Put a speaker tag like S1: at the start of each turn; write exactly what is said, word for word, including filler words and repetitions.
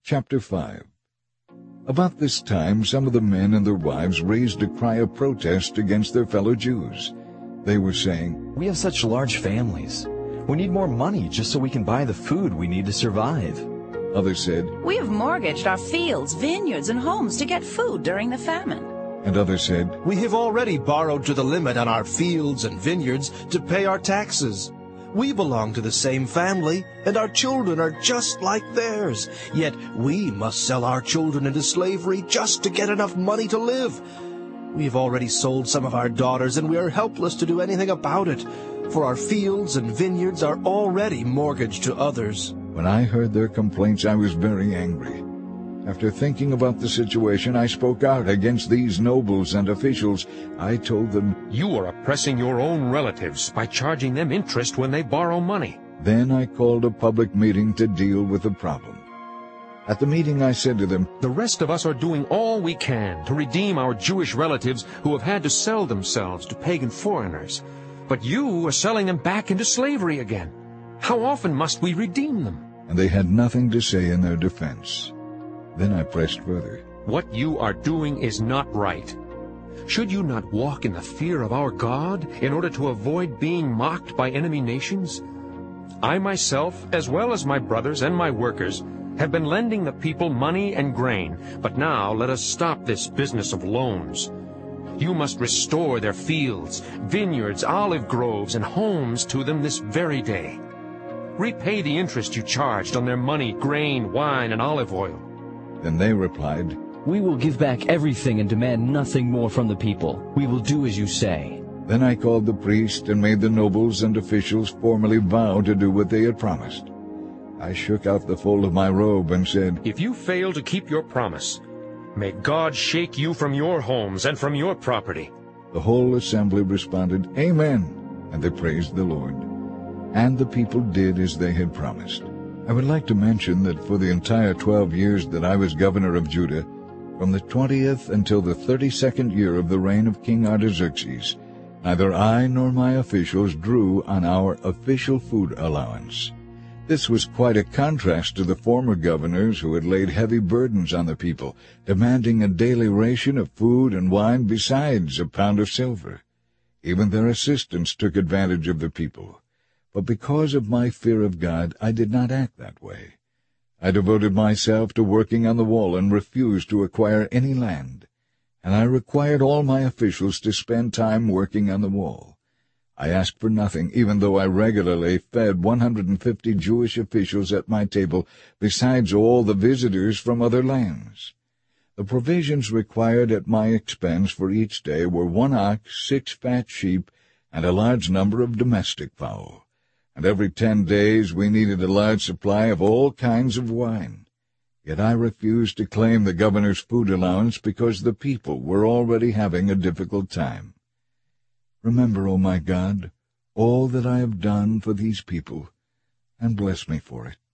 S1: Chapter five. About this time some of the men and their wives raised a cry of protest against their fellow Jews. They were saying,
S2: "We have such large families. We need more money just so we can buy the food we need to survive."
S1: Others said,
S3: "We have mortgaged our fields, vineyards, and homes to get food during the famine."
S1: And others said,
S4: "We have already borrowed to the limit on our fields and vineyards to pay our taxes. We belong to the same family, and our children are just like theirs. Yet we must sell our children into slavery just to get enough money to live. We have already sold some of our daughters, and we are helpless to do anything about it, for our fields and vineyards are already mortgaged to others."
S1: When I heard their complaints, I was very angry. After thinking about the situation, I spoke out against these nobles and officials. I told them,
S5: "You are oppressing your own relatives by charging them interest when they borrow money."
S1: Then I called a public meeting to deal with the problem. At the meeting I said to them,
S5: "The rest of us are doing all we can to redeem our Jewish relatives who have had to sell themselves to pagan foreigners. But you are selling them back into slavery again. How often must we redeem them?"
S1: And they had nothing to say in their defense. Then I pressed further.
S5: "What you are doing is not right. Should you not walk in the fear of our God in order to avoid being mocked by enemy nations? I myself, as well as my brothers and my workers, have been lending the people money and grain, but now let us stop this business of loans. You must restore their fields, vineyards, olive groves, and homes to them this very day. Repay the interest you charged on their money, grain, wine, and olive oil."
S1: Then they replied,
S6: "We will give back everything and demand nothing more from the people. We will do as you say."
S1: Then I called the priest and made the nobles and officials formally vow to do what they had promised. I shook out the fold of my robe and said,
S5: "If you fail to keep your promise, may God shake you from your homes and from your property."
S1: The whole assembly responded, "Amen," and they praised the Lord. And the people did as they had promised. I would like to mention that for the entire twelve years that I was governor of Judah, from the twentieth until the thirty-second year of the reign of King Artaxerxes, neither I nor my officials drew on our official food allowance. This was quite a contrast to the former governors who had laid heavy burdens on the people, demanding a daily ration of food and wine besides a pound of silver. Even their assistants took advantage of the people. But because of my fear of God, I did not act that way. I devoted myself to working on the wall and refused to acquire any land. And I required all my officials to spend time working on the wall. I asked for nothing, even though I regularly fed one hundred fifty Jewish officials at my table, besides all the visitors from other lands. The provisions required at my expense for each day were one ox, six fat sheep, and a large number of domestic fowl. And every ten days we needed a large supply of all kinds of wine. Yet I refused to claim the governor's food allowance because the people were already having a difficult time. Remember, O my God, all that I have done for these people, and bless me for it.